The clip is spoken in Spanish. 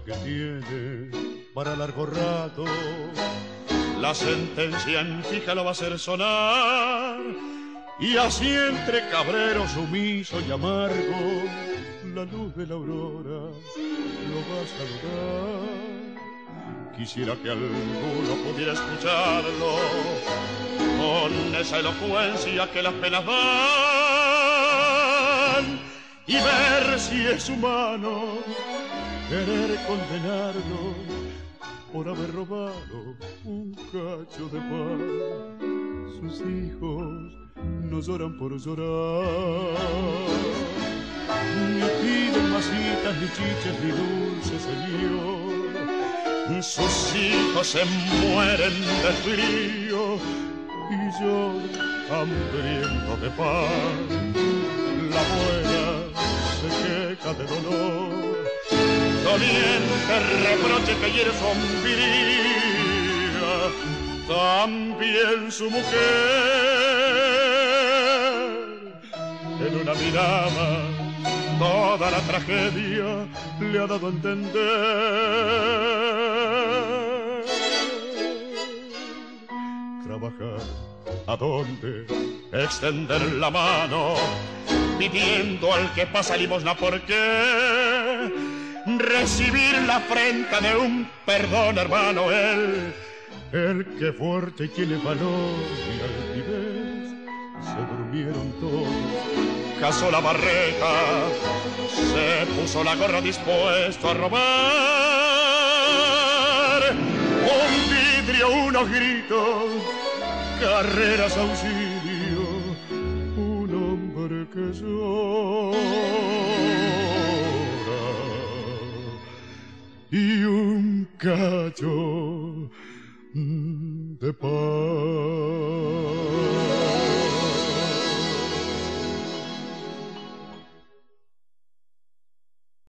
que tiene para largo rato. La sentencia en fija lo va a hacer sonar, y así entre cabrero sumiso y amargo, la luz de la aurora lo va a saludar. Quisiera que alguno pudiera escucharlo con esa elocuencia que las penas dan, y ver si es humano querer condenarlo por haber robado un cacho de pan. Sus hijos no lloran por llorar, ni piden masitas, ni chiches, ni dulces, señor. Sus hijos se mueren de frío y yo hambriento de pan. La abuela se queja de dolor, doliente reproche que hiere su hombría, también su mujer. En una mirada toda la tragedia le ha dado a entender. Trabajar, ¿a dónde? Extender la mano, pidiendo al que pasa limosna, ¿por qué? Recibir la afrenta de un perdón, hermano, el que fuerte y tiene valor y altivez. Se durmieron todos, cazó la barreta, se puso la gorra dispuesto a robar. Un vidrio, unos gritos, carreras, auxilio, un hombre que llora y un cacho de pan.